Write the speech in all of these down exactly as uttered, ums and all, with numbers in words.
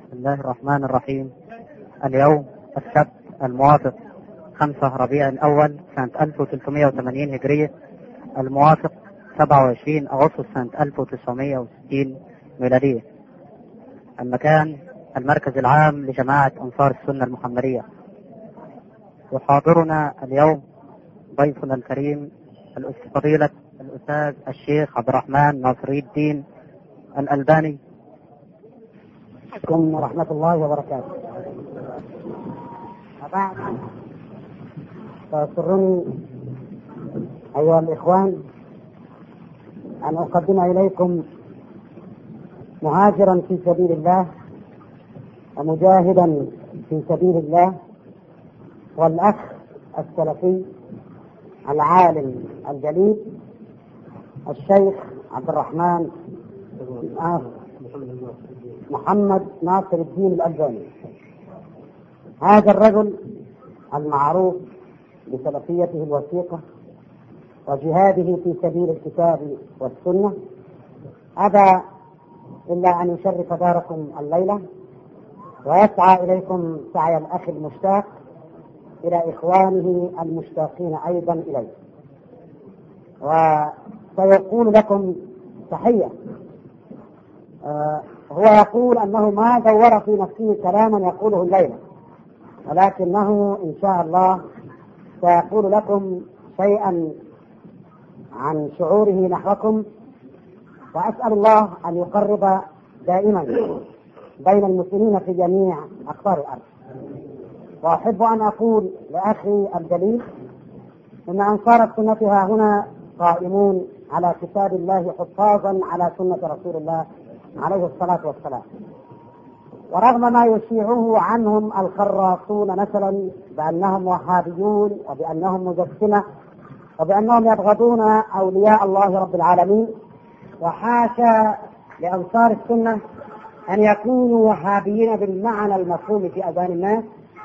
بسم الله الرحمن الرحيم. اليوم السبت الموافق خمسة ربيع الأول سنة ألف وثلاثمائة وثمانين هجرية، الموافق سبعة وعشرين أغسطس سنة ألف وتسعمائة وستين ميلادية. المكان المركز العام لجماعة أنصار السنة المحمدية. وحاضرنا اليوم ضيفنا الكريم فضيلة الأستاذ الشيخ عبد الرحمن ناصر الدين الألباني. عليكم ورحمة الله وبركاته. وبعد، فسرني أيها الإخوان أن أقدم إليكم مهاجرا في سبيل الله ومجاهدا في سبيل الله، والأخ السلفي العالم الجليل الشيخ عبد الرحمن محمد ناصر الدين الألباني. هذا الرجل المعروف بسلفيته الوثيقة وجهاده في سبيل الكتاب والسنة أبى إلا أن يشرف داركم الليلة ويسعى إليكم سعي الأخ المشتاق إلى إخوانه المشتاقين أيضا إليه، وسيقول لكم تحية. آه هو يقول أنه ما دور في نفسه كلاما يقوله الليلة، ولكنه إن شاء الله سيقول لكم شيئا عن شعوره نحوكم، وأسأل الله أن يقرب دائما بين المسلمين في جميع أقطار الأرض. وأحب أن أقول لأخي الجليل إن أنصار السنة ها هنا قائمون على كتاب الله حفاظا على سنة رسول الله عليه الصلاة والسلام، ورغم ما يشيعه عنهم الخراصون مثلا بأنهم وهابيون وبأنهم مجسمة وبأنهم يبغضون أولياء الله رب العالمين، وحاشا لأنصار السنة أن يكونوا وهابيين بالمعنى المفهوم في أذهان الناس،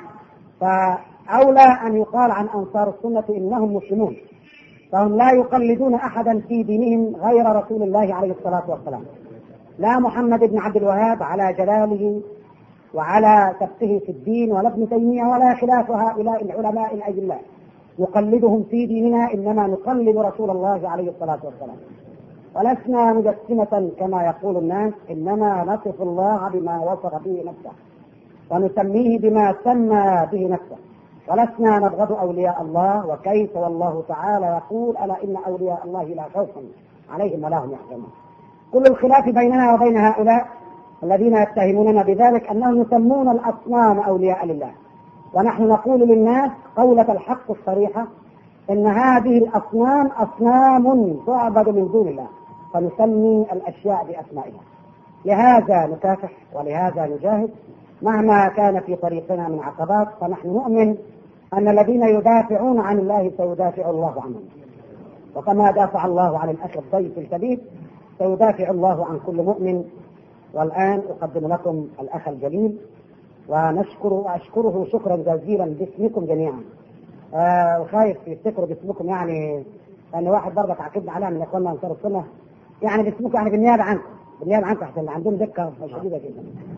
فأولى أن يقال عن أنصار السنة إنهم مسلمون، فهم لا يقلدون أحدا في دينهم غير رسول الله عليه الصلاة والسلام، لا محمد بن عبد الوهاب على جلاله وعلى سبته في الدين، ولا ابن تيمية، ولا خلاف هؤلاء العلماء الأجلاء نقلدهم في ديننا، إنما نقلد رسول الله عليه الصلاة والسلام. ولسنا مجسمة كما يقول الناس، إنما نصف الله بما وصف به نفسه ونسميه بما سمى به نفسه، ولسنا نبغض أولياء الله، وكيف والله تعالى يقول ألا إن أولياء الله لا خوف عليهم ولا هم يحزنون. كل الخلاف بيننا وبين هؤلاء الذين يتهموننا بذلك أنهم يسمون الأصنام أولياء لله، ونحن نقول للناس قولة الحق الصريحة إن هذه الأصنام أصنام تعبد من دون الله، فنسمي الأشياء بأسمائها. لهذا نكافح ولهذا نجاهد مهما كان في طريقنا من عقبات، فنحن نؤمن أن الذين يدافعون عن الله سيدافع الله عنهم، وكما دافع الله عن الأخ الضيف الكبير سيدافع الله عن كل مؤمن. والآن أقدم لكم الأخ الجليل ونشكر وأشكره شكرا جزيلا باسمكم جميعا. آه وخايف يفتكروا باسمكم، يعني أن واحد برضه تعقدنا عليها من إخواننا أنصار السنة، يعني باسمكم، يعني بالنيابة عنكم بالنيابة عنكم عشان عندهم دقة شديدة جدا.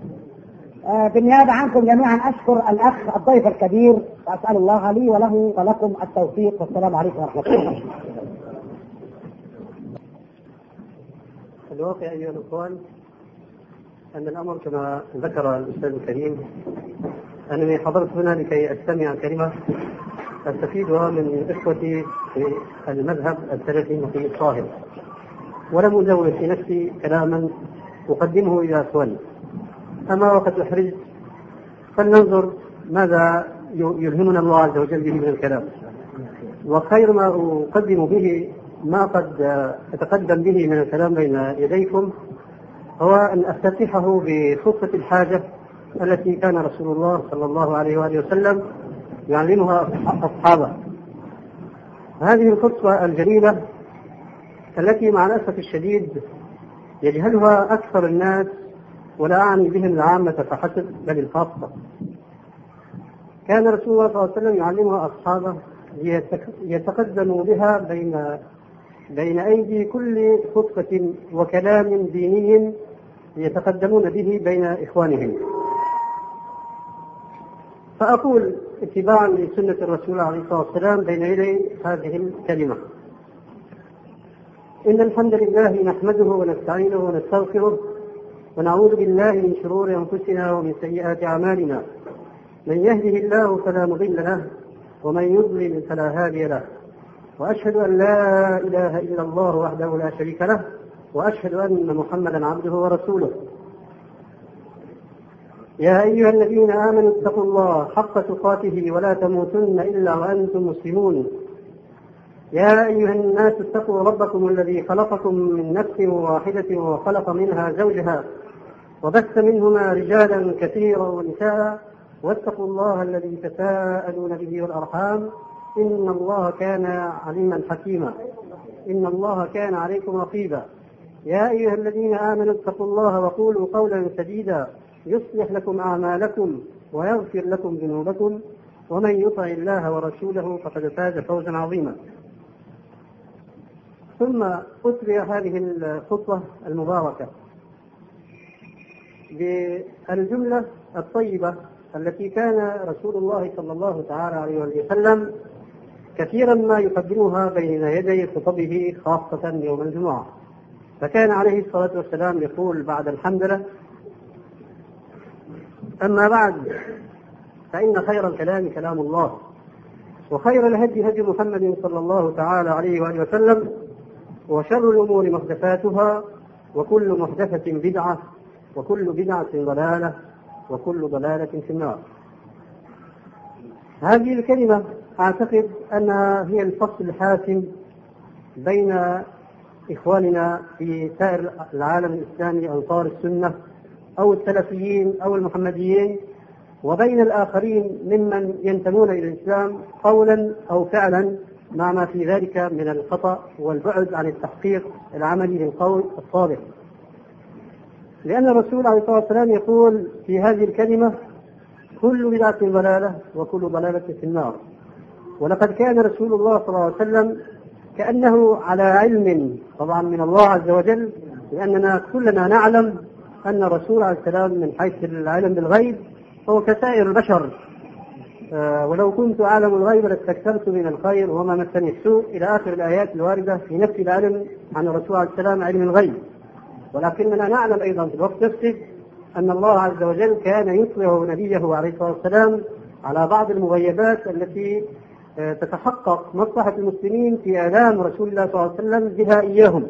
آه بالنيابة عنكم جميعا أشكر الأخ الضيف الكبير، وأسأل الله لي وله ولكم التوفيق، والسلام عليكم ورحمة الله. الواقع أيها الأخوان أن الأمر كما ذكر الأستاذ الكريم، أنني حضرت هنا لكي أستمع كلمة أستفيدها من إخوتي في المذهب السلفي في الطاهر، ولم أزود في نفسي كلاما أقدمه إلى أخواني، أما وقد أحرجت فلننظر ماذا يلهمنا الله عز وجل به من الكلام. وخير ما أقدم به ما قد أتقدم به من الكلام بين يديكم هو أن أفتتحه بخطة الحاجة التي كان رسول الله صلى الله عليه وآله وسلم يعلمها أصحابه. هذه الخطة الجليلة التي مع الأسف الشديد يجهلها أكثر الناس، ولا أعني بهم العامة فحسب بل الخاصة. كان رسول الله صلى الله عليه وسلم يعلمها أصحابه يتقدموا بها بين بين أيدي كل خطبة وكلام ديني يتقدمون به بين إخوانهم. فأقول اتباعا لسنة الرسول عليه الصلاة والسلام بين يدي هذه الكلمة: إن الحمد لله نحمده ونستعينه ونستغفره ونعوذ بالله من شرور أنفسنا ومن سيئات أعمالنا، من يهده الله فلا مضل له ومن يضلل فلا هادي له، وأشهد أن لا إله إلا الله وحده لا شريك له، وأشهد أن محمدا عبده ورسوله. يا أيها الذين آمنوا اتقوا الله حق تقاته ولا تموتن إلا وأنتم مسلمون. يا أيها الناس اتقوا ربكم الذي خلقكم من نفس واحدة وخلق منها زوجها وبث منهما رجالا كثيرا ونساء، واتقوا الله الذي تساءلون به والأرحام إن الله كان عليما حكيما. إن الله كان عليكم رقيبا. يا أيها الذين آمنوا اتقوا الله وقولوا قولا سديدا يصلح لكم أعمالكم ويغفر لكم ذنوبكم، ومن يطع الله ورسوله فقد فاز فوزا عظيما. ثم أتبع هذه الخطوة المباركة بالجملة الطيبة التي كان رسول الله صلى الله تعالى عليه وسلم كثيرا ما يقدمها بين يدي خطبه خاصة يوم الجمعة. فكان عليه الصلاة والسلام يقول بعد الحمدلله: أما بعد، فإن خير الكلام كلام الله، وخير الهدي هدي محمد صلى الله تعالى عليه وآله وسلم، وشر الأمور محدثاتها، وكل محدثة بدعة، وكل بدعة ضلالة، وكل ضلالة في النار. هذه الكلمة أعتقد أنها هي الفصل الحاسم بين إخواننا في سائر العالم الإسلامي أنصار السنة أو السلفيين أو المحمديين، وبين الآخرين ممن ينتمون إلى الإسلام قولا أو فعلا، مع ما في ذلك من الخطأ والبعد عن التحقيق العملي للقول الصادق. لأن الرسول عليه الصلاة والسلام يقول في هذه الكلمة: كل بدعة ضلالة وكل ضلالة في النار. ولقد كان رسول الله صلى الله عليه وسلم كأنه على علم طبعا من الله عز وجل، لأننا كلنا نعلم أن الرسول عليه السلام من حيث العلم بالغيب هو كسائر البشر، آه ولو كنت أعلم الغيب لاستكثرت من الخير وما مسني السوء، إلى آخر الآيات الواردة في نفس العلم عن الرسول عليه السلام علم الغيب. ولكننا نعلم أيضا في الوقت نفسه أن الله عز وجل كان يطلع نبيه عليه الصلاة والسلام على بعض المغيبات التي آه تتحقق مصلحة المسلمين في إعلام رسول الله صلى الله عليه وسلم بها إياهم.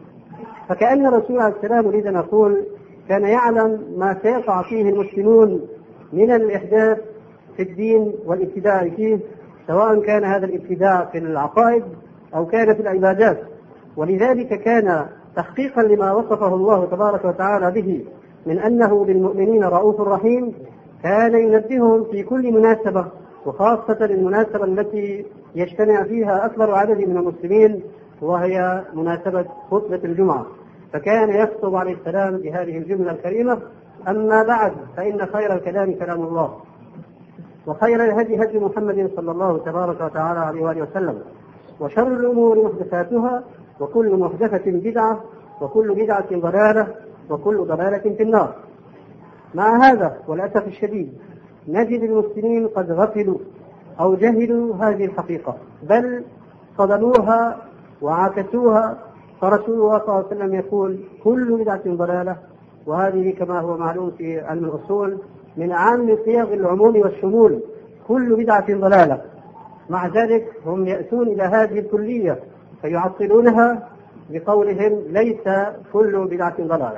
فكأن الرسول عليه السلام يريد أن نقول كان يعلم ما سيقع فيه المسلمون من الإحداث في الدين والابتداع فيه، سواء كان هذا الابتداع في العقائد أو كان في العبادات. ولذلك كان تحقيقا لما وصفه الله تبارك وتعالى به من أنه بالمؤمنين رؤوف رحيم، كان ينبههم في كل مناسبة، وخاصة المناسبة التي يجتمع فيها أكبر عدد من المسلمين، وهي مناسبة خطبة الجمعة. فكان يخطب عليه السلام بهذه الجملة الكريمة: أما بعد، فإن خير الكلام كلام الله، وخير الهدي هدي محمد صلى الله تبارك وتعالى عليه وآله وسلم، وشر الأمور محدثاتها، وكل محدثة بدعة، وكل بدعة ضلالة، وكل ضلالة في النار. مع هذا والأسف الشديد نجد المسلمين قد غفلوا أو جهلوا هذه الحقيقة، بل صدموها وعاكسوها. فرسول الله صلى الله عليه وسلم يقول: كل بدعة ضلالة، وهذه كما هو معلوم في علم الأصول من أعم صيغ العموم والشمول، كل بدعة ضلالة. مع ذلك هم يأتون إلى هذه الكلية فيعطلونها بقولهم: ليس كل بدعة ضلالة.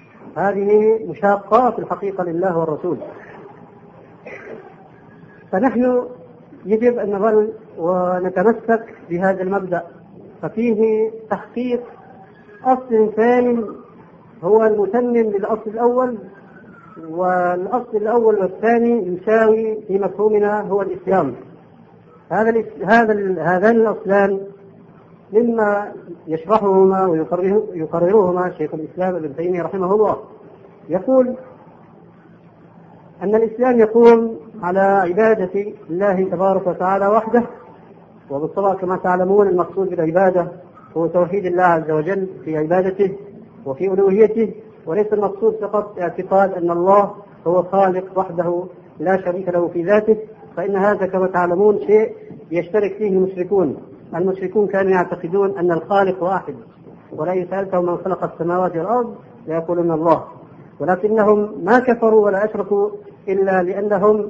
هذه مشاقة في الحقيقة لله والرسول. فنحن يجب أن نظل ونتمسك بهذا المبدأ، ففيه تحقيق أصل ثاني هو المتمم للأصل الأول، والأصل الأول والثاني يساوي في مفهومنا هو الإسلام. هذا هذا هذان الأصلان مما يشرحهما ويقررهما شيخ الإسلام ابن تيمية رحمه الله. يقول أن الإسلام يقوم على عبادة الله تبارك وتعالى وحده، وبالطبع كما تعلمون المقصود بالعبادة هو توحيد الله عز وجل في عبادته وفي ألوهيته، وليس المقصود فقط اعتقاد أن الله هو خالق وحده لا شريك له في ذاته، فإن هذا كما تعلمون شيء يشترك فيه المشركون. المشركون كانوا يعتقدون أن الخالق واحد، ولئن سألتهم من خلق السماوات والأرض ليقولون الله، ولكنهم ما كفروا ولا أشركوا إلا لأنهم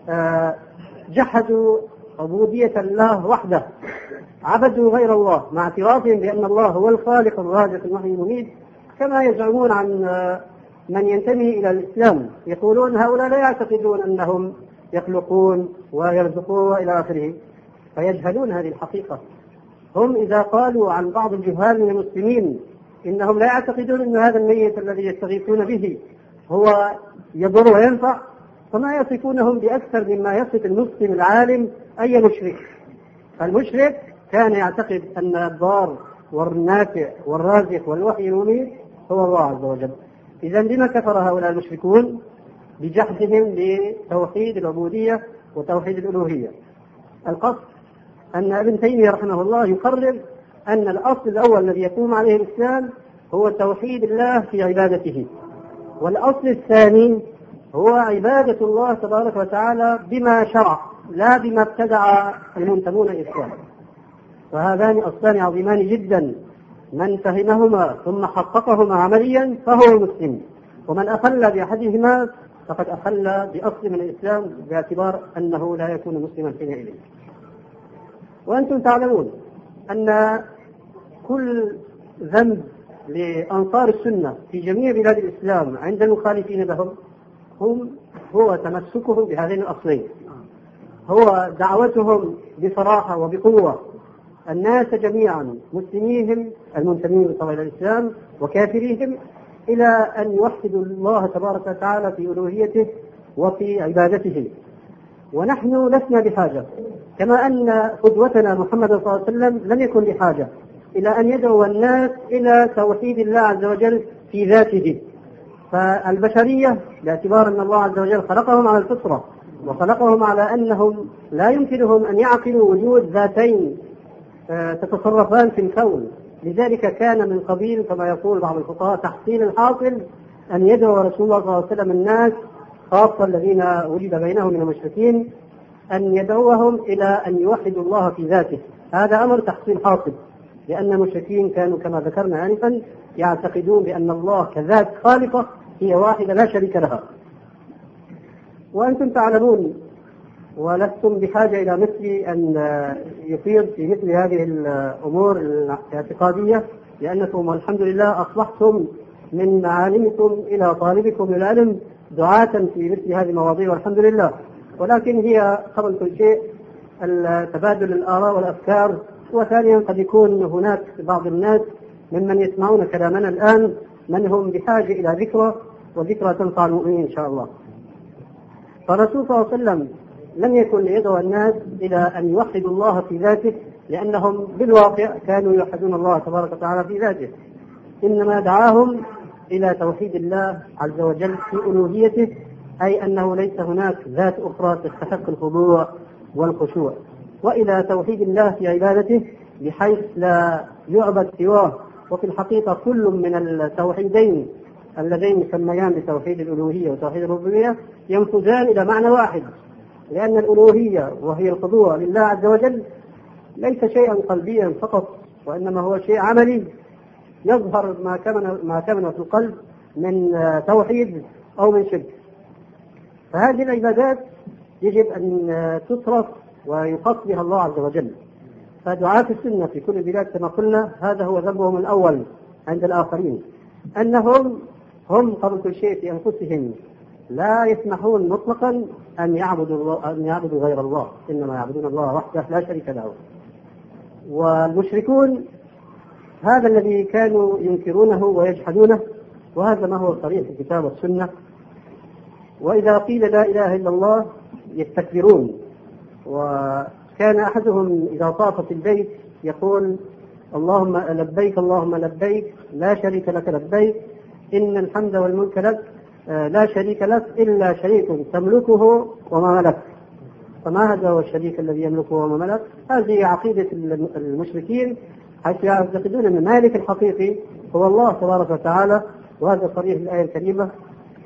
جحدوا عبودية الله وحده، عبدوا غير الله مع اعترافهم بأن الله هو الخالق الرازق المحيي المميت، كما يزعمون عن من ينتمي إلى الإسلام. يقولون هؤلاء لا يعتقدون أنهم يخلقون ويرزقون وإلى آخره، فيجهلون هذه الحقيقة. هم إذا قالوا عن بعض الجهال من المسلمين إنهم لا يعتقدون أن هذا الميت الذي يستغيثون به هو يضر وينفع، فما يصفونهم بأكثر مما يصف المسلم العالم أي مشرك. المشرك كان يعتقد أن الضار والنافع والرازق والوحي المميت هو الله عز وجل. إذن لما كفر هؤلاء المشركون؟ بجحدهم لتوحيد العبودية وتوحيد الألوهية. القصد أن ابن تيمية رحمه الله يقرر أن الأصل الأول الذي يقوم عليه الإسلام هو توحيد الله في عبادته، والأصل الثاني هو عبادة الله تبارك وتعالى بما شرع لا بما ابتدع المنتمون الإسلام. فهذان أصلان عظيمان جدا، من فهمهما ثم حققهما عمليا فهو مسلم، ومن أخل بأحدهما فقد أخل بأصل من الإسلام باعتبار أنه لا يكون مسلما حينئذ. وأنتم تعلمون أن كل ذنب لأنصار السنة في جميع بلاد الإسلام عند المخالفين لهم هم هو تمسكهم بهذين الأصلين، هو دعوتهم بصراحة وبقوة الناس جميعا، مسلميهم المنتمين طبعا إلى الإسلام وكافريهم، إلى أن يوحدوا الله تبارك وتعالى في ألوهيته وفي عبادته. ونحن لسنا بحاجة، كما أن قدوتنا محمد صلى الله عليه وسلم لم يكن بحاجة إلى أن يدعو الناس إلى توحيد الله عز وجل في ذاته. فالبشرية باعتبار أن الله عز وجل خلقهم على الفطرة وخلقهم على أنهم لا يمكنهم أن يعقلوا وجود ذاتين تتصرفان في الكون، لذلك كان من قبيل كما يقول بعض الفقهاء تحصيل الحاصل أن يدعو رسول الله صلى الله عليه وسلم الناس خاصة الذين وجد بينهم من المشركين أن يدعوهم إلى أن يوحدوا الله في ذاته. هذا أمر تحصيل حاصل، لأن المشركين كانوا كما ذكرنا آنفا يعتقدون بأن الله كذات خالقة هي واحدة لا شريك لها. وأنتم تعلمون ولستم بحاجة إلى مثل أن يفيض في مثل هذه الأمور الاعتقادية، لأنكم والحمد لله أصبحتم من معالمكم إلى طالبكم العلم دعاة في مثل هذه المواضيع والحمد لله. ولكن هي قبل كل شيء تبادل الآراء والأفكار، وثانيا قد يكون هناك بعض الناس ممن يسمعون كلامنا الآن من هم بحاجة إلى ذكرى، وذكرى تنفع المؤمنين إن شاء الله. فالرسول صلى الله عليه وسلم لم يكن ليدعو الناس إلى أن يوحدوا الله في ذاته، لأنهم بالواقع كانوا يوحدون الله تبارك وتعالى في ذاته، إنما دعاهم إلى توحيد الله عز وجل في ألوهيته، أي أنه ليس هناك ذات أخرى تستحق الخضوع والخشوع، وإلى توحيد الله في عبادته بحيث لا يعبد سواه. وفي الحقيقة كل من التوحيدين اللذين يسميان بتوحيد الألوهية وتوحيد الربوبية ينفذان إلى معنى واحد، لأن الألوهية وهي الخضوع لله عز وجل ليس شيئا قلبيا فقط، وإنما هو شيء عملي يظهر ما كمن ما كمن في القلب من توحيد أو من شرك. فهذه العبادات يجب أن تصرف ويخص بها الله عز وجل. فدعاة السنة في كل البلاد كما قلنا هذا هو ذنبهم الأول عند الآخرين، أنهم هم قبل كل شيء في أنفسهم لا يسمحون مطلقا أن يعبدوا الله أن يعبدوا غير الله، إنما يعبدون الله وحده لا شريك له. والمشركون هذا الذي كانوا ينكرونه ويجحدونه، وهذا ما هو صريح في الكتاب والسنة. وإذا قيل لا إله إلا الله يستكبرون، وكان أحدهم إذا طاف في البيت يقول اللهم لبيك اللهم لبيك لا شريك لك لبيك إن الحمد والملك لك لا شريك لك إلا شريك تملكه وما ملك. فما هذا هو الشريك الذي يملكه وما ملك؟ هذه عقيدة المشركين، حيث يعتقدون أن المالك الحقيقي هو الله تبارك وتعالى، وهذا صريح الآية الكريمة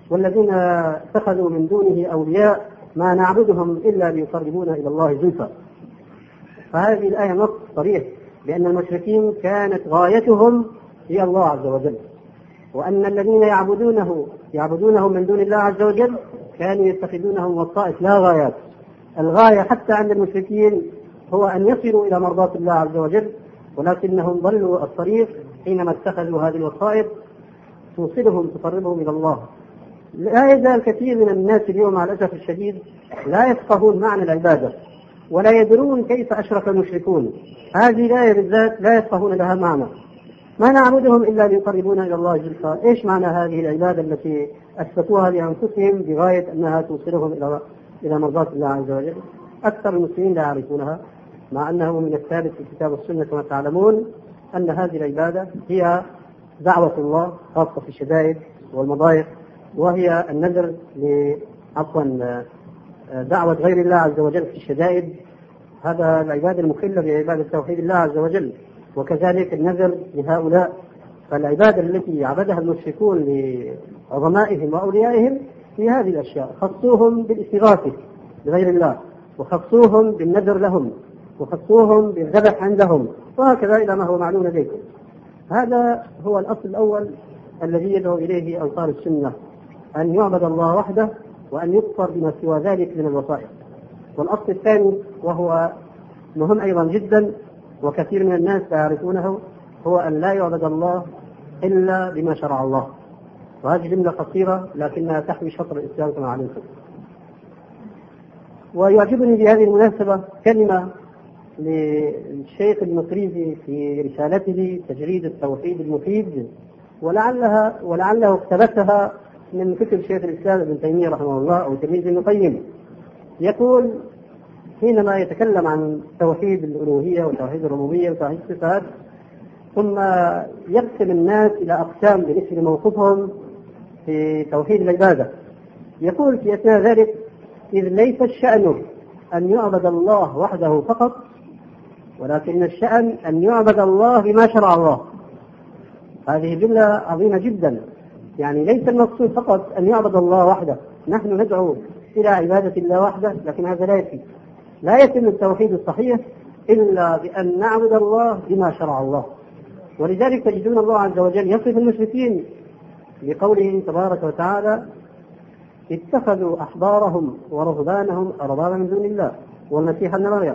والذين اتخذوا من دونه أولياء ما نعبدهم إلا ليقربونا إلى الله زلفى. فهذه الآية نص صريح بأن المشركين كانت غايتهم هي الله عز وجل، وأن الذين يعبدونه يعبدونهم من دون الله عز وجل كانوا يتخذونهم وسائط لا غايات. الغاية حتى عند المشركين هو أن يصلوا إلى مرضاة الله عز وجل، ولكنهم ضلوا الطريق حينما اتخذوا هذه الوسائط توصلهم تقربهم إلى الله. لا يزال كثير من الناس اليوم على الأسف الشديد لا يفقهون معنى العبادة ولا يدرون كيف أشرك المشركون. هذه الآية بالذات لا يفقهون لها معنى. ما نعبدهم إلا ليقربونا إلى الله زلفى. إيش معنى هذه العبادة التي أثبتوها لأنفسهم بغاية أنها توصلهم إلى إلى مرضاة الله عز وجل؟ أكثر المسلمين لا يعرفونها، مع أنه من الثابت في الكتاب والسنة كما تعلمون أن هذه العبادة هي دعوة الله خاصة في الشدائد والمضايق، وهي النذر عفوا دعوة غير الله عز وجل في الشدائد. هذا العبادة المخلة بعبادة توحيد الله عز وجل، وكذلك النذر لهؤلاء. فالعبادة التي عبدها المشركون لعظمائهم وأوليائهم في هذه الأشياء، خصوهم بالاستغاثة بغير الله، وخصوهم بالنذر لهم، وخصوهم بالذبح عندهم، وهكذا إلى ما هو معلوم لديكم. هذا هو الأصل الأول الذي يدعو إليه أنصار السنة، أن يعبد الله وحده وأن يكفر بما سوى ذلك من الوسائط. والأصل الثاني وهو مهم أيضا جدا وكثير من الناس لا يعرفونه، هو أن لا يعبد الله إلا بما شرع الله. وهذه جملة قصيرة لكنها تحوي شطر الإسلام كما علمتم. ويعجبني بهذه المناسبة كلمة للشيخ المقريزي في رسالته تجريد التوحيد المفيد، ولعلها ولعله اقتبسها من كتب شيخ الإسلام ابن تيمية رحمه الله أو تلميذ ابن القيم. يقول حينما يتكلم عن توحيد الألوهية وتوحيد الربوبية وتوحيد الصفات، ثم يقسم الناس إلى أقسام بمثل موقفهم في توحيد العبادة. يقول في أثناء ذلك: إذ ليس الشأن أن يعبد الله وحده فقط، ولكن الشأن أن يعبد الله بما شرع الله. هذه جملة عظيمة جدا، يعني ليس المقصود فقط أن يعبد الله وحده. نحن ندعو إلى عبادة الله وحده، لكن هذا لا يكفي. لا يتم التوحيد الصحيح إلا بأن نعبد الله بما شرع الله. ولذلك تجدون الله عز وجل يصف المشركين بقوله تبارك وتعالى: اتخذوا أحبارهم ورهبانهم أربابا من دون الله والمسيح ابن مريم.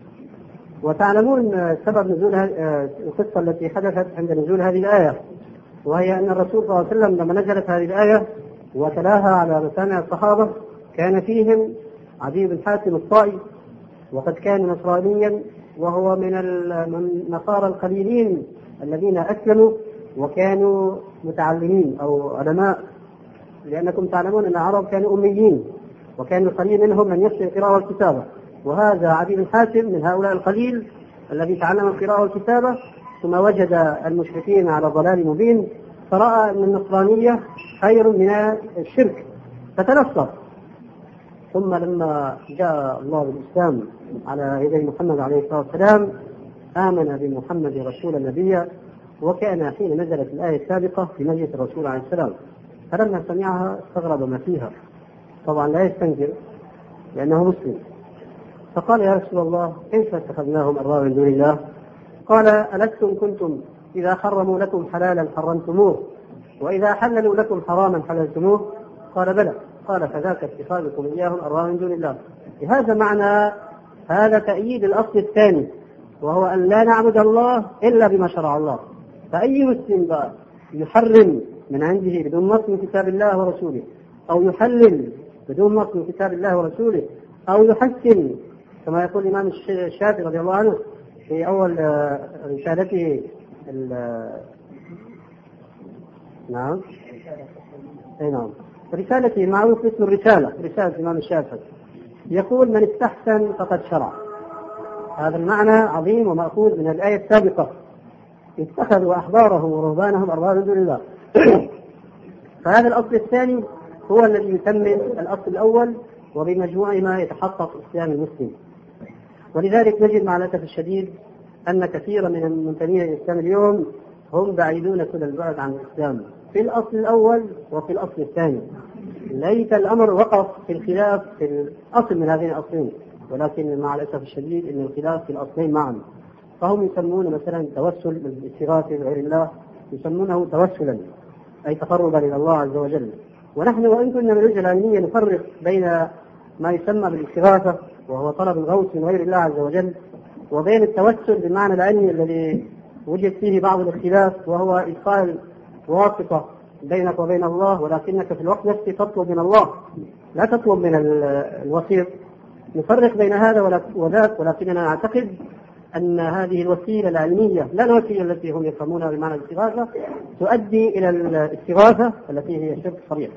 وتعلمون سبب نزول القصة التي حدثت عند نزول هذه الآية، وهي أن الرسول صلى الله عليه وسلم لما نزلت هذه الآية وتلاها على مسامع الصحابة كان فيهم عدي بن حاتم الطائي، وقد كان نصرانيا، وهو من النصارى القليلين الذين أسلموا وكانوا متعلمين أو علماء، لأنكم تعلمون أن العرب كانوا أميين، وكان القليل منهم من يحسن القراءة والكتابة. وهذا عدي بن حاتم من هؤلاء القليل الذي تعلم القراءة والكتابة، ثم وجد المشركين على ضلال مبين، فرأى أن النصرانية خير من الشرك فتنصر. ثم لما جاء الله بالإسلام على يدي محمد عليه الصلاة والسلام آمن بمحمد رسولا نبيا، وكان حين نزلت الآية السابقة في مجلس الرسول عليه السلام، فلما سمعها استغرب ما فيها، طبعا لا يستنكر لأنه مسلم، فقال: يا رسول الله، كيف اتخذناهم أربابا من دون الله؟ قال: ألستم كنتم إذا حرموا لكم حلالا حرمتموه، وإذا حللوا لكم حراما حللتموه؟ قال: بلى. قال: فذاك اتخاذكم إياهم أربابا من دون الله. بهذا معنى هذا تأييد الأصل الثاني، وهو أن لا نعبد الله إلا بما شرع الله. فأي مسلم بقى يحرم من عنده بدون نص من كتاب الله ورسوله، أو يحلل بدون نص من كتاب الله ورسوله، أو يحسن كما يقول الإمام الشافعي رضي الله عنه في أول رسالته نعم أي نعم رسالته معروف اسم الرسالة، رسالة الإمام الشافعي، يقول: من استحسن فقد شرع. هذا المعنى عظيم ومأخوذ من الآية السابقة: اتخذوا أحبارهم ورهبانهم أربابا من دون الله. فهذا الأصل الثاني هو الذي يتمم الأصل الأول، وبمجموعهما يتحقق إسلام المسلم. ولذلك نجد مع الأسف الشديد أن كثيرا من المنتمين للإسلام اليوم هم بعيدون كل البعد عن الإسلام في الأصل الأول وفي الأصل الثاني. ليس الأمر وقف في الخلاف في الأصل من هذين الأصلين، ولكن مع الأسف الشديد أن الخلاف في الأصلين معا. فهم يسمون مثلا التوسل بالاستغاثة بغير الله يسمونه توسلا، أي تقربا إلى الله عز وجل. ونحن وإن كنا من الوجهة العلمية نفرق بين ما يسمى بالاستغاثة وهو طلب الغوث من غير الله عز وجل، وبين التوسل بالمعنى العلمي الذي وجد فيه بعض الاختلاف، وهو إدخال واسطة بينك وبين الله، ولكنك في الوقت نفسه تطلب من الله لا تطلب من الوسيط. نفرق بين هذا وذاك، ولكننا نعتقد أن هذه الوسيلة العلمية لا الوسيلة التي هم يفهمونها بمعنى الاستغاثة تؤدي إلى الاستغاثة التي هي شرك صريح.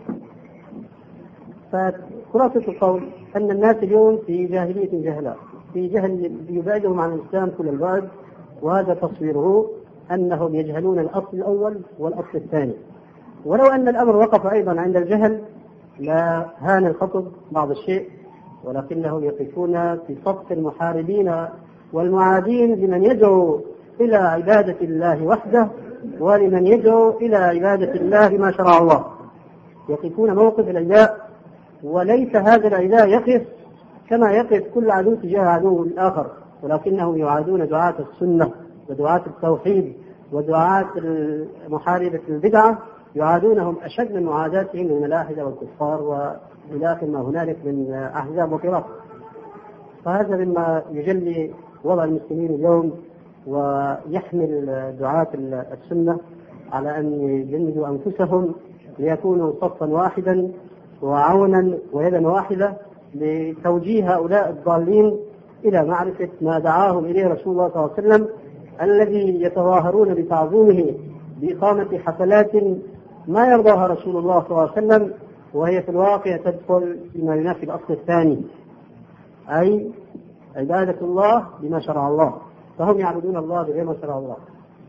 فخلاصة القول أن الناس اليوم في جاهلية جهلاء، في جهل يبعدهم عن الإسلام كل البعد، وهذا تصويره أنهم يجهلون الأصل الأول والأصل الثاني. ولو أن الأمر وقف أيضا عند الجهل لا هان الخطب بعض الشيء، ولكنهم يقفون في صف المحاربين والمعادين لمن يدعو إلى عبادة الله وحده ولمن يدعو إلى عبادة الله ما شرع الله. يقفون موقف العداء، وليس هذا العداء يقف كما يقف كل عدو تجاه عدو الآخر، ولكنهم يعادون دعاة السنة ودعاة التوحيد ودعاة محاربة البدعة، يعادونهم أشد من معاداتهم من الملاحدة والكفار وإلى آخر ما هنالك من أحزاب وفرق. فهذا مما يجلي وضع المسلمين اليوم، ويحمل دعاة السنة على أن يجندوا أنفسهم ليكونوا صفا واحدا وعونا ويدا واحدة لتوجيه هؤلاء الضالين إلى معرفة ما دعاهم إليه رسول الله صلى الله عليه وسلم، الذي يتظاهرون بتعظيمه بإقامة حفلات ما يرضاها رسول الله صلى الله عليه وسلم، وهي في الواقع تدخل فيما ينافي الأصل الثاني، أي عبادة الله بما شرع الله. فهم يعبدون الله بغير ما شرع الله.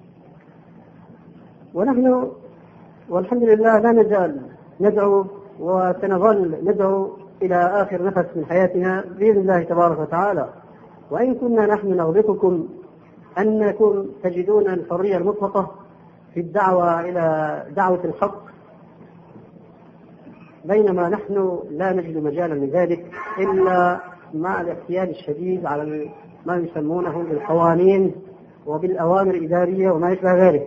ونحن والحمد لله لا نزال ندعو وسنظل ندعو إلى آخر نفس من حياتنا بإذن الله تبارك وتعالى. وإن كنا نحن نغلقكم أنكم تجدون الحرية المطلقة في الدعوة إلى دعوة الحق، بينما نحن لا نجد مجالا لذلك إلا مع الاحتيال الشديد على ما يسمونه بالقوانين وبالأوامر الإدارية وما يشبه ذلك.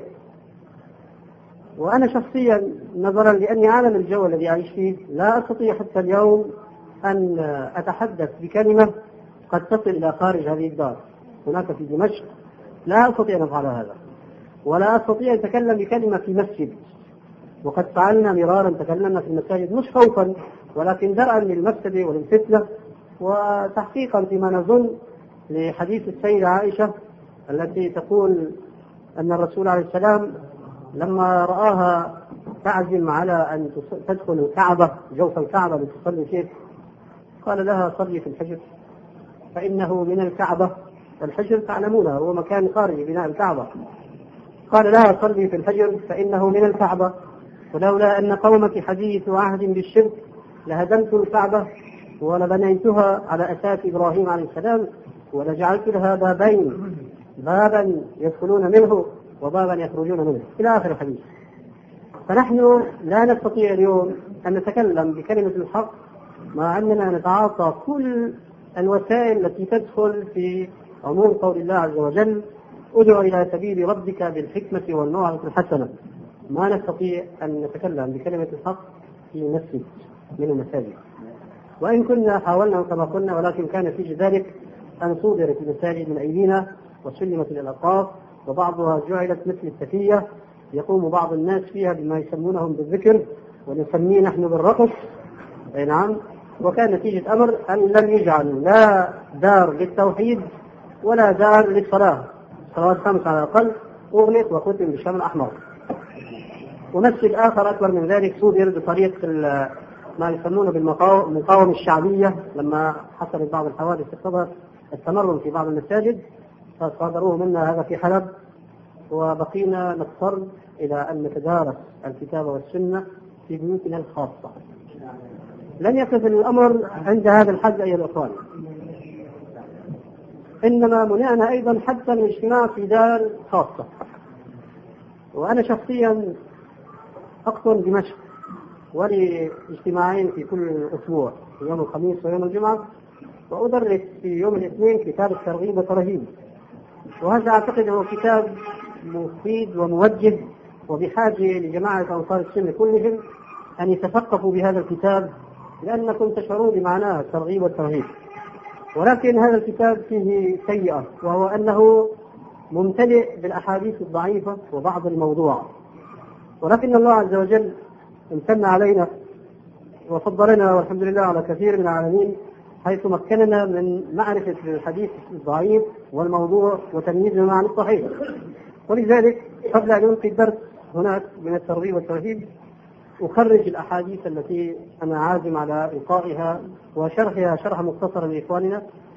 وأنا شخصيا نظرا لأني أعلم الجو الذي أعيش فيه لا أستطيع حتى اليوم أن أتحدث بكلمة قد تصل إلى خارج هذه الدار. هناك في دمشق لا أستطيع أن أفعل هذا، ولا أستطيع أن أتكلم بكلمة في مسجد، وقد فعلنا مرارا تكلمنا في المساجد مش خوفا ولكن درءا للمفسدة وللفتنة، وتحقيقا فيما نظن لحديث السيدة عائشة التي تقول أن الرسول عليه السلام لما رآها تعزم على أن تدخل الكعبة جوف الكعبة لتصلي فيه قال لها صلي في الحجر فإنه من الكعبة، والحجر تعلمونه هو مكان خارج بناء الكعبة. قال لها صلي في الحجر فإنه من الكعبة، ولولا أن قومك حديث عهد بالشرك لهدمت الكعبة ولبنيتها على أساس إبراهيم عليه السلام ولجعلت لها بابين، بابا يدخلون منه وبابا يخرجون منه، إلى آخر الحديث. فنحن لا نستطيع اليوم أن نتكلم بكلمة الحق مع أننا نتعاطى كل الوسائل التي تدخل في عموم قول الله عز وجل ادع إلى سبيل ربك بالحكمة والموعظة الحسنة. ما نستطيع أن نتكلم بكلمة الحق في مسجد من المساجد، وإن كنا حاولنا كما قلنا، ولكن كان في ذلك أن صودرت المساجد من أيدينا وسلمت إلى الأطراف، وبعضها جعلت مثل التفية يقوم بعض الناس فيها بما يسمونهم بالذكر ونسميه نحن بالرقص. أي نعم. وكان نتيجة أمر أن لم يجعل لا دار للتوحيد ولا دار للصلاة، صلوات خمس على الأقل أغلق وختم بالشمع الأحمر. ومسجد آخر أكبر من ذلك صودر بطريقة ما يسمونه بالمقاومة الشعبية، لما حصلت بعض الحوادث اقتضت التمرن في بعض المساجد فصادروه منا هذا في حلب، وبقينا نضطر إلى أن نتدارس الكتاب والسنة في بيوتنا الخاصة. لن يقف الأمر عند هذا الحد أيها الأخوان، إنما منعنا أيضا حتى الاجتماع في دار خاصة. وأنا شخصيا أقطن دمشق ولاجتماعين في كل أسبوع في يوم الخميس ويوم الجمعة، وأدرس في يوم الاثنين كتاب الترغيب والترهيب. وهذا أعتقد هو كتاب مفيد وموجه، وبحاجة لجماعة أنصار السنة كلهم أن يتثقفوا بهذا الكتاب، لأنكم تشعرون بمعناه الترغيب والترهيب. ولكن هذا الكتاب فيه سيئة، وهو أنه ممتلئ بالأحاديث الضعيفة وبعض الموضوع، ولكن الله عز وجل امتن علينا وفضلنا والحمد لله على كثير من العالمين، حيث مكننا من معرفة الحديث الضعيف والموضوع وتمييزه مع الصحيح. ولذلك قبل أن ألقي الدرس هناك من الترغيب والترهيب أخرج الأحاديث التي أنا عازم على إلقائها وشرحها شرح مختصرا لإخواننا،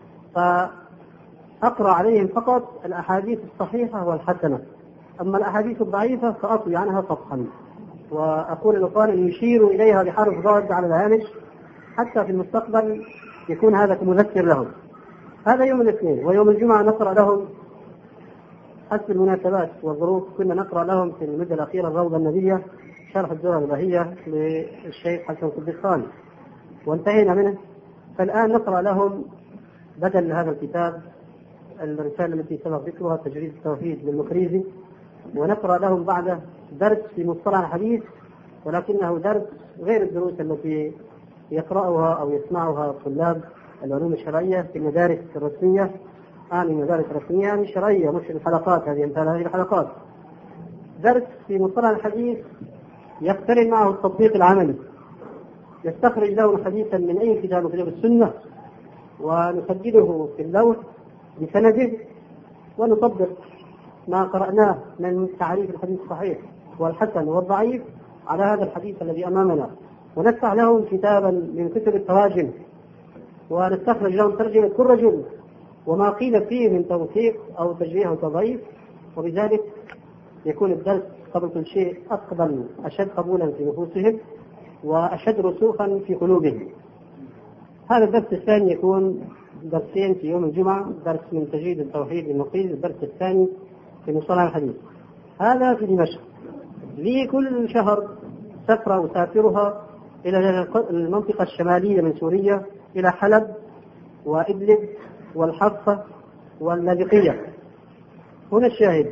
فأقرأ عليهم فقط الأحاديث الصحيحة والحسنة، أما الأحاديث الضعيفة فأطوي عنها صفحا، وأقول للإخوان أن يشيروا إليها بحرف ضاد على الهامش حتى في المستقبل يكون هذا كمذكر لهم. هذا يوم الاثنين. ويوم الجمعة نقرأ لهم حسب المناسبات والظروف، كنا نقرأ لهم في المدة الأخيرة الروضة النبية شرح الدورة البهية للشيخ حسن صديقان وانتهينا منه، فالآن نقرأ لهم بدل هذا الكتاب الرسالة التي سبق ذكرها تجريد التوحيد للمقريزي، ونقرأ لهم بعده درس في مصطلح الحديث، ولكنه درس غير الدروس التي يقرأها أو يسمعها طلاب العلوم الشرعية في المدارس الرسمية. أعني المدارس الرسمية يعني الشرعية، مش الحلقات هذه، مثل هذه الحلقات. درس في مصطلح الحديث يقترن معه التطبيق العملي، يستخرج له حديثا من أي كتاب من كتب السنة ونسجله في اللوح بسنده، ونطبق ما قرأناه من تعريف الحديث الصحيح والحسن والضعيف على هذا الحديث الذي أمامنا، ونفتح لهم كتابا من كتب التراجم ونستخرج لهم ترجمة كل رجل وما قيل فيه من توثيق أو تجريح أو تضعيف، وبذلك يكون الدرس قبل كل شيء أقبل أشد قبولا في نفوسهم وأشد رسوخا في قلوبهم. هذا الدرس الثاني يكون درسين في يوم الجمعة، درس من تجريد التوحيد للمقيم، الدرس الثاني في مصطلح الحديث. هذا في دمشق. لي كل شهر سفرة أسافرها إلى المنطقة الشمالية من سوريا، إلى حلب وإدلب والحصة واللاذقية. هنا الشاهد: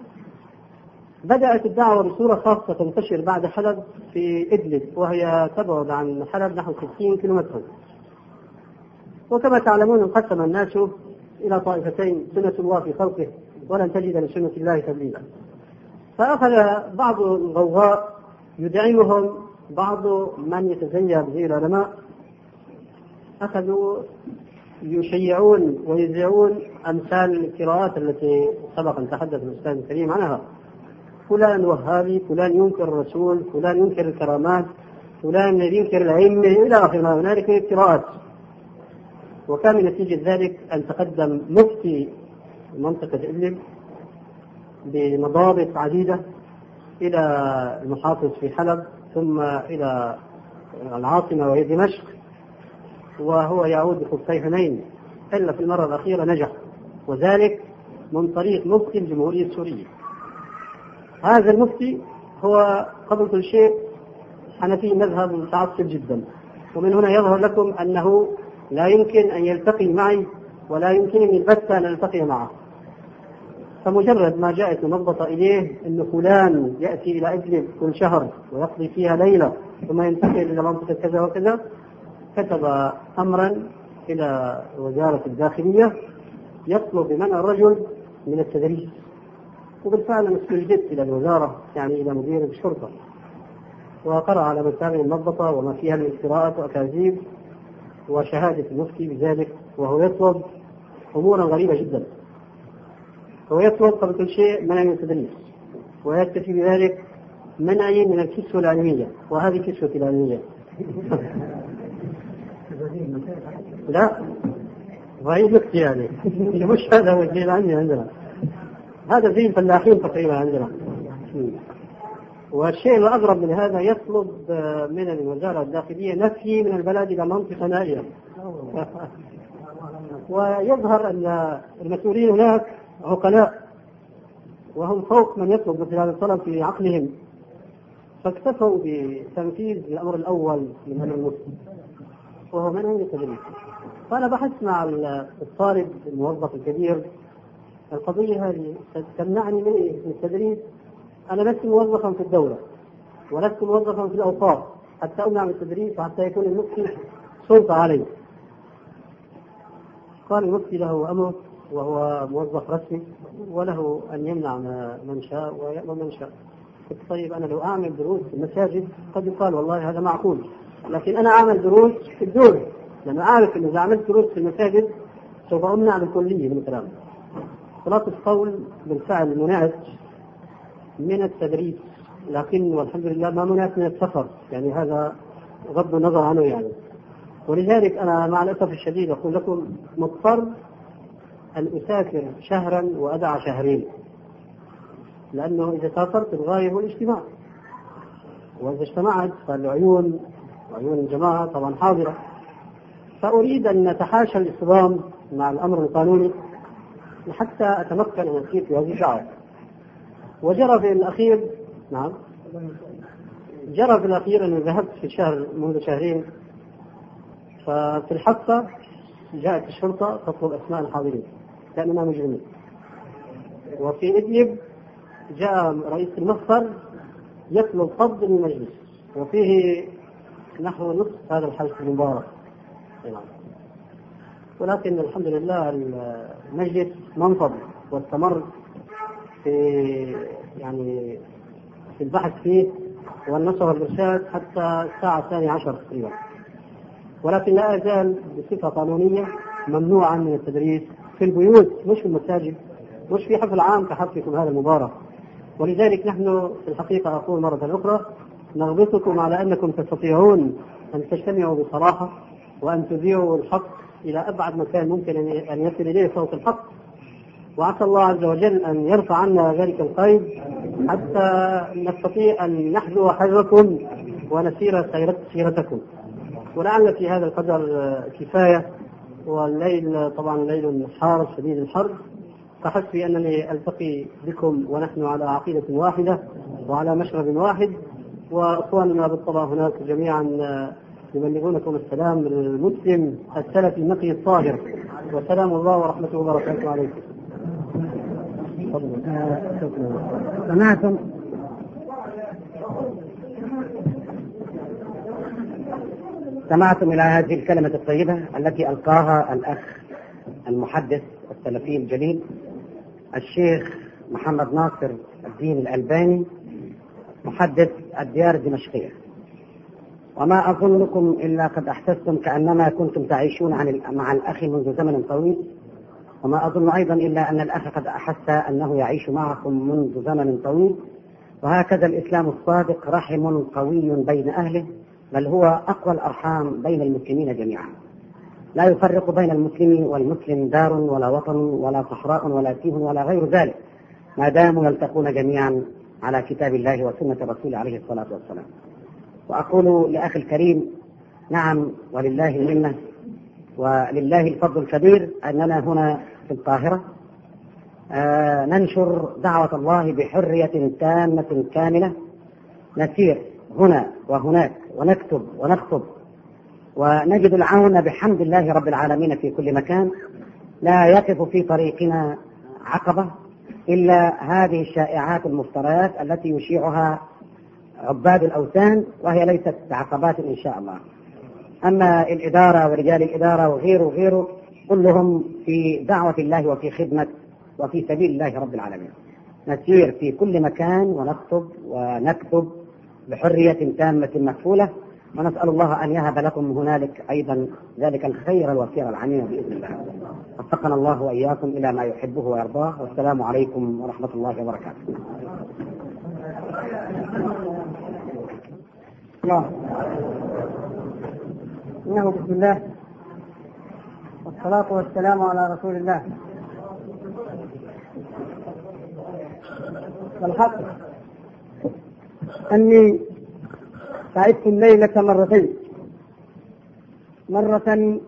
بدأت الدعوة بصورة خاصة تنتشر بعد حلب في إدلب، وهي تبعد عن حلب نحو ستين كيلومترا. وكما تعلمون انقسم الناس إلى طائفتين، سنة الله في خلقه ولن تجد لسنة الله تبديلا. فأخذ بعض الغوغاء يدعمهم بعض من يتزيى به العلماء، أخذوا يشيعون ويذيعون أمثال القراءات التي سبق أن تحدث الأستاذ الكريم عنها: فلان وهابي، فلان ينكر الرسول، فلان ينكر الكرامات، فلان ينكر الأئمة، إلى آخر ما هنالك من القراءات. وكان من نتيجة ذلك أن تقدم مفتي منطقة إدلب بمضابط عديدة إلى المحافظ في حلب، ثم إلى العاصمة وهي دمشق، وهو يعود بخفي حنين، إلا في المرة الأخيرة نجح، وذلك من طريق مفتي الجمهورية السورية. هذا المفتي هو قبل كل شيء حنفي مذهب متعصب جدا، ومن هنا يظهر لكم أنه لا يمكن أن يلتقي معي ولا يمكنني البتة أن ألتقي معه. فمجرد ما جاءت منضبطة إليه أن فلان يأتي إلى إدلب كل شهر ويقضي فيها ليلة ثم ينتقل إلى منطقة كذا وكذا، كتب أمرا إلى وزارة الداخلية يطلب بمنع الرجل من التدريس. وبالفعل أنا استجدت إلى الوزارة، يعني إلى مدير الشرطة، وقرأ على مسامع المضبطة وما فيها من افتراءات وأكاذيب وشهادة المفتي بذلك، وهو يطلب أمورا غريبة جدا. هو يطلب قبل كل شيء منع من التدريس، ويكتفي بذلك منع من الكسوة العلمية، وهذه كسوة العلمية. لا ضعيف نكتي يعني مش هذا هو الدين العلمي عندنا، هذا زي الفلاحين تقريبا عندنا. والشيء الأغرب من هذا يطلب من الوزارة الداخلية نفي من البلد إلى منطقة نائية. ويظهر أن المسؤولين هناك عقلاء، وهم فوق من يطلب مثل هذا الطلب في عقلهم، فاكتفوا بتنفيذ الأمر الأول من أمر المفتي وهو منع التدريس. فأنا بحثت مع الطالب الموظف الكبير القضية هذه تمنعني من التدريس. أنا لست موظفا في الدولة ولست موظفا في الأوقاف حتى أمنع من التدريس وحتى يكون المفتي سلطة عليه. قال المفتي له أمر وهو موظف رسمي وله أن يمنع من شاء ويأمر من شاء. قلت طيب أنا لو أعمل دروس في المساجد قد يقال والله هذا معقول، لكن أنا أعمل دروس في الدولة لأنه أعرف أن إذا عملت دروس في المساجد سوف أمنع بالكلية من الكلام. خلاصة القول بالفعل منعت من التدريس، لكن والحمد لله ما منعت من السفر، يعني هذا غض النظر عنه يعني. ولذلك أنا مع الأسف الشديد أقول لكم مضطر أن أسافر شهرا وأدع شهرين، لأنه إذا سافرت الغاية هو الاجتماع، وإذا اجتمعت فالعيون وعيون الجماعة طبعا حاضرة. فأريد أن نتحاشى الاصطدام مع الأمر القانوني حتى أتمكن من التأثير في هذه الدعوة. وجرى في الأخير نعم جرى في الأخير أنه ذهبت في شهر منذ شهرين، ففي الحادثة جاءت الشرطة تطلب أسماء الحاضرين كأننا مجرمين. وفي إدلب جاء رئيس المخفر يطلب فض من المجلس وفيه نحو نصف هذا الحدث المبارك. ولكن الحمد لله المجلس منفض واستمر في يعني في البحث فيه والنشر والإرشاد حتى الساعة الثانية عشر تقريبا. ولكن لا أزال بصفة قانونية ممنوعا من التدريس في البيوت، مش في المساجد، مش في حفل عام كحفلكم هذا المبارك. ولذلك نحن في الحقيقة أقول مرة أخرى نغبطكم على أنكم تستطيعون أن تجتمعوا بصراحة وأن تذيعوا الحق إلى أبعد مكان ممكن أن يصل إليه صوت الحق، وعسى الله عز وجل أن يرفع عنا ذلك القيد حتى نستطيع أن نحذو حذركم ونسير سيرتكم. ولعل في هذا القدر كفاية، والليل طبعا ليل حار شديد الحر، فحسبي أنني ألتقي بكم ونحن على عقيدة واحدة وعلى مشرب واحد، وأخواننا بالطبع هناك جميعا يبلغونكم السلام المسلم السلفي النقي الطاهر، وسلام الله ورحمته وبركاته عليكم. سمعتم سمعتم إلى هذه الكلمة الطيبة التي ألقاها الأخ المحدث السلفي الجليل الشيخ محمد ناصر الدين الألباني محدث الديار الدمشقية. وما أظنكم إلا قد أحسستم كأنما كنتم تعيشون عن مع الأخ منذ زمن طويل، وما أظن أيضا إلا أن الأخ قد أحس أنه يعيش معكم منذ زمن طويل. وهكذا الإسلام الصادق رحم قوي بين أهله، بل هو أقوى الأرحام بين المسلمين جميعا، لا يفرق بين المسلم والمسلم دار ولا وطن ولا صحراء ولا تيه ولا غير ذلك، ما داموا يلتقون جميعا على كتاب الله وسنة الرسول عليه الصلاة والسلام. وأقول لأخي الكريم نعم ولله المنة ولله الفضل الكبير أننا هنا في القاهرة آه ننشر دعوة الله بحرية تامة كاملة، نسير هنا وهناك ونكتب ونخطب ونجد العون بحمد الله رب العالمين في كل مكان. لا يقف في طريقنا عقبة إلا هذه الشائعات المفتريات التي يشيعها عباد الأوثان، وهي ليست عقبات إن شاء الله. أما الإدارة ورجال الإدارة وغيره وغيره كلهم في دعوة الله وفي خدمة وفي سبيل الله رب العالمين. نسير في كل مكان ونخطب ونكتب بحرية تامة مكفولة، ونسأل الله أن يهب لكم هنالك أيضا ذلك الخير الوفير العميم بإذن الله. وفقنا الله وإياكم إلى ما يحبه ويرضاه، والسلام عليكم ورحمة الله وبركاته. الله إنه بسم الله والصلاة والسلام على رسول الله. والحق أني سعدت الليلة مرتين، مرة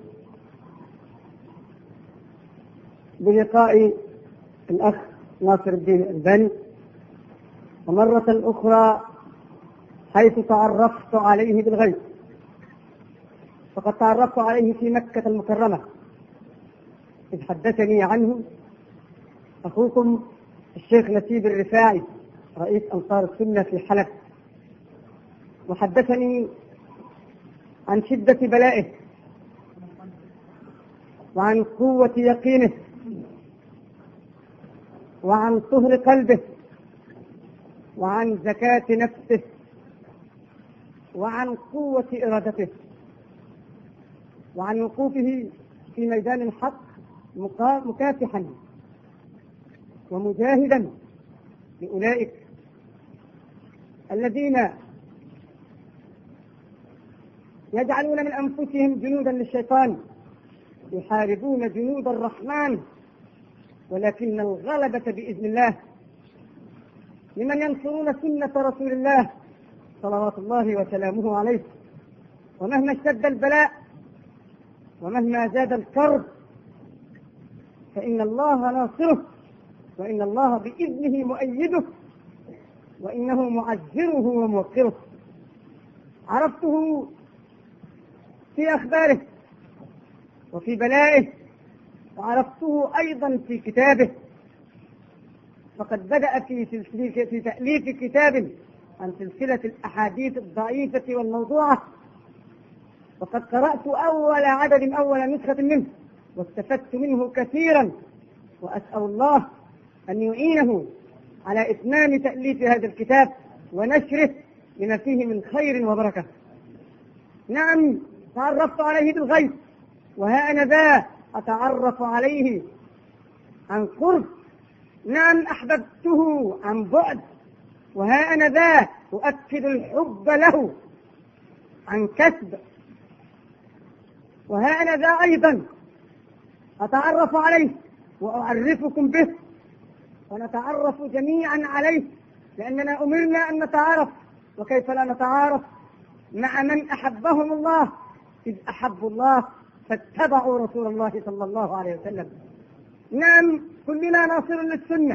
بلقاء الأخ ناصر الدين الألباني، ومرة أخرى حيث تعرفت عليه بالغيب، فقد تعرفت عليه في مكة المكرمة إذ حدثني عنه أخوكم الشيخ نسيب الرفاعي رئيس أنصار السنة في حلب، وحدثني عن شدة بلائه وعن قوة يقينه وعن طهر قلبه وعن زكاة نفسه وعن قوة إرادته وعن وقوفه في ميدان الحق مكافحا ومجاهدا لأولئك الذين يجعلون من أنفسهم جنودا للشيطان يحاربون جنود الرحمن، ولكن الغلبة بإذن الله لمن ينصرون سنة رسول الله صلوات الله وسلامه عليه. ومهما اشتد البلاء ومهما زاد الكرب فإن الله ناصره، وإن الله بإذنه مؤيده، وإنه معزره وموقره. عرفته في أخباره وفي بلائه، وعرفته أيضا في كتابه، فقد بدأ في, في تأليف كتاب عن سلسلة الأحاديث الضعيفة والموضوعة، وقد قرأت أول عدد أول نسخة منه واستفدت منه كثيرا، وأسأل الله أن يعينه على إتمام تأليف هذا الكتاب ونشره لما فيه من خير وبركة. نعم، تعرفت عليه بالغيب، وها أنا ذا أتعرف عليه عن قرب. نعم، أحببته عن بعد، وها أنا ذا أؤكد الحب له عن كسب. وها أنا ذا أيضا أتعرف عليه وأعرفكم به، ونتعرف جميعا عليه، لأننا أمرنا أن نتعارف، وكيف لا نتعارف مع من أحبهم الله إذ أحبوا الله فاتبعوا رسول الله صلى الله عليه وسلم. نعم، كلنا ناصر للسنة،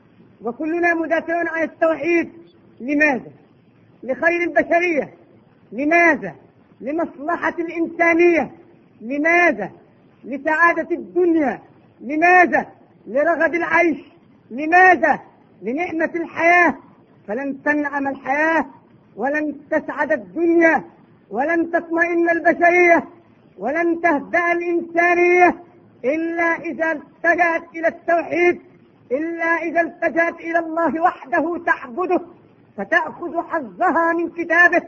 وكلنا مدافعون عن التوحيد. لماذا؟ لخير البشرية. لماذا؟ لمصلحة الإنسانية. لماذا؟ لسعادة الدنيا. لماذا؟ لرغد العيش. لماذا؟ لنعمة الحياة. فلن تنعم الحياة ولن تسعد الدنيا ولن تطمئن البشرية ولن تهدأ الإنسانية إلا إذا التجأت إلى التوحيد، إلا إذا التجأت إلى الله وحده تعبده، فتأخذ حظها من كتابه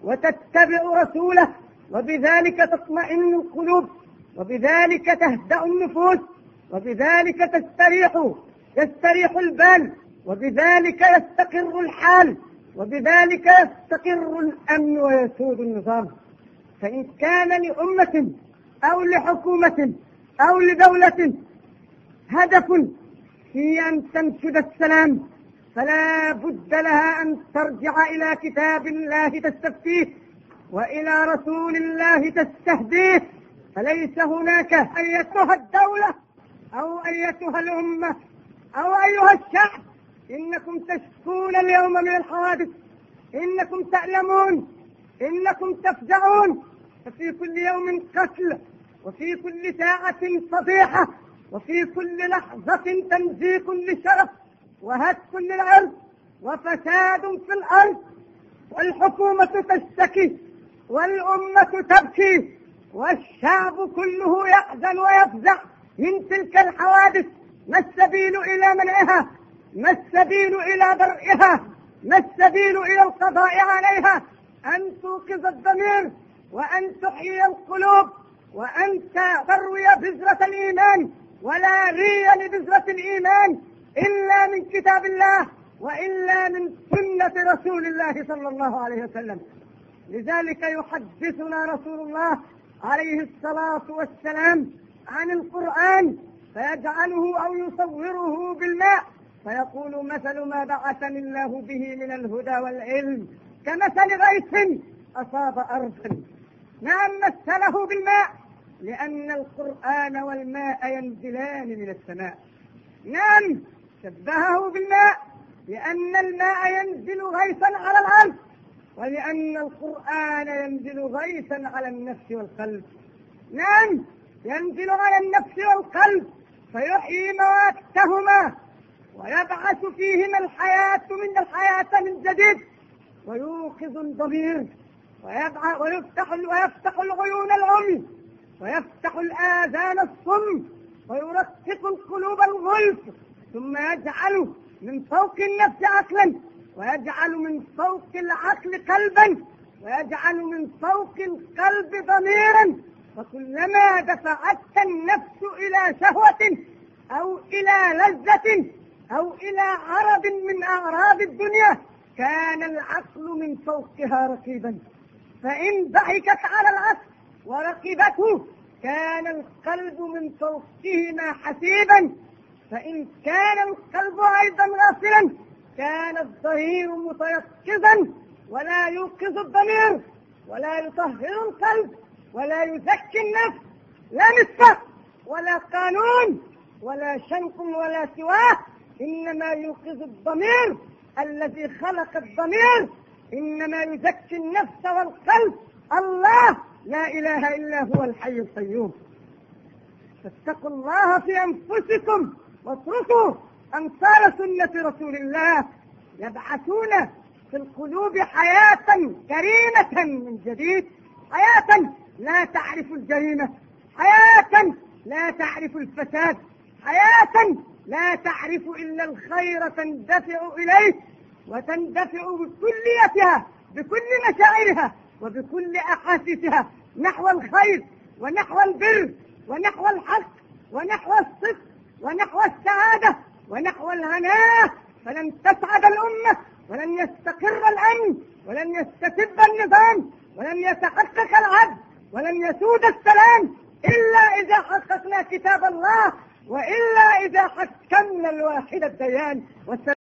وتتبع رسوله، وبذلك تطمئن القلوب، وبذلك تهدأ النفوس، وبذلك تستريح يستريح البال، وبذلك يستقر الحال، وبذلك يستقر الأمن ويسود النظام. فإن كان لأمة أو لحكومة أو لدولة هدف في أن تنشد السلام فلا بد لها أن ترجع إلى كتاب الله تستفتيه وإلى رسول الله تستهديه. فليس هناك أيتها الدولة أو أيتها الأمة أو أيها الشعب إنكم تشكون اليوم من الحوادث، إنكم تألمون، إنكم تفزعون، ففي كل يوم قتل، وفي كل ساعة فضيحة، وفي كل لحظة تمزيق للشرف وهتك للعرض وفساد في الأرض، والحكومة تشتكي والأمة تبكي والشعب كله يحزن ويفزع من تلك الحوادث. ما السبيل إلى منعها؟ ما السبيل إلى درئها؟ ما السبيل إلى القضاء عليها؟ أن توقظ الضمير، وأن تحيي القلوب، وأن تروي بذرة الإيمان، ولا ري لبذرة الإيمان إلا من كتاب الله وإلا من سنة رسول الله صلى الله عليه وسلم. لذلك يحدثنا رسول الله عليه الصلاة والسلام عن القرآن فيجعله أو يصوره بالماء فيقول: مثل ما بعثني الله به من الهدى والعلم كمثل غيث أصاب أرضا. نعم، مثله بالماء لأن القرآن والماء ينزلان من السماء. نعم، شبهه بالماء لأن الماء ينزل غيثا على الأرض ولأن القرآن ينزل غيثا على النفس والقلب. نعم، ينزل على النفس والقلب فيحيي مواتهما ويبعث فيهما الحياة من الحياة من جديد، ويوقظ الضمير ويبع... ويفتح ويفتح العيون العمي ويفتح الآذان الصم ويرقق القلوب الغلف، ثم يجعل من فوق النفس عقلا، ويجعل من فوق العقل قلبا، ويجعل من فوق القلب ضميرا. فكلما دفعت النفس إلى شهوة أو إلى لذة أو إلى عرض من أعراض الدنيا كان العقل من فوقها رقيبا، فإن ضحكت على العقل ورقبته كان القلب من فوقهما حسيبا، فإن كان القلب أيضا غافلا كان الضمير متيقظا ولا يوقظ الضمير ولا يطهر القلب ولا يزكي النفس، لا نسبة ولا قانون ولا شنق ولا سواه، إنما يوقظ الضمير الذي خلق الضمير، إنما يزكي النفس والقلب الله لا إله إلا هو الحي القيوم. فاتقوا الله في أنفسكم واتركوا أنصار سنة رسول الله يبعثون في القلوب حياة كريمة من جديد، حياة لا تعرف الجريمة، حياة لا تعرف الفساد، حياة لا تعرف إلا الخير تندفع إليه وتندفع بكليتها بكل مشاعرها وبكل أحاسيسها نحو الخير ونحو البر ونحو الحق ونحو الصدق ونحو السعادة ونحو الهناء، فلن تسعد الأمة ولن يستقر الأمن ولن يستتب النظام ولن يتحقق العدل ولن يسود السلام إلا إذا حققنا كتاب الله، وإلا إذا حكمنا الواحد الديان.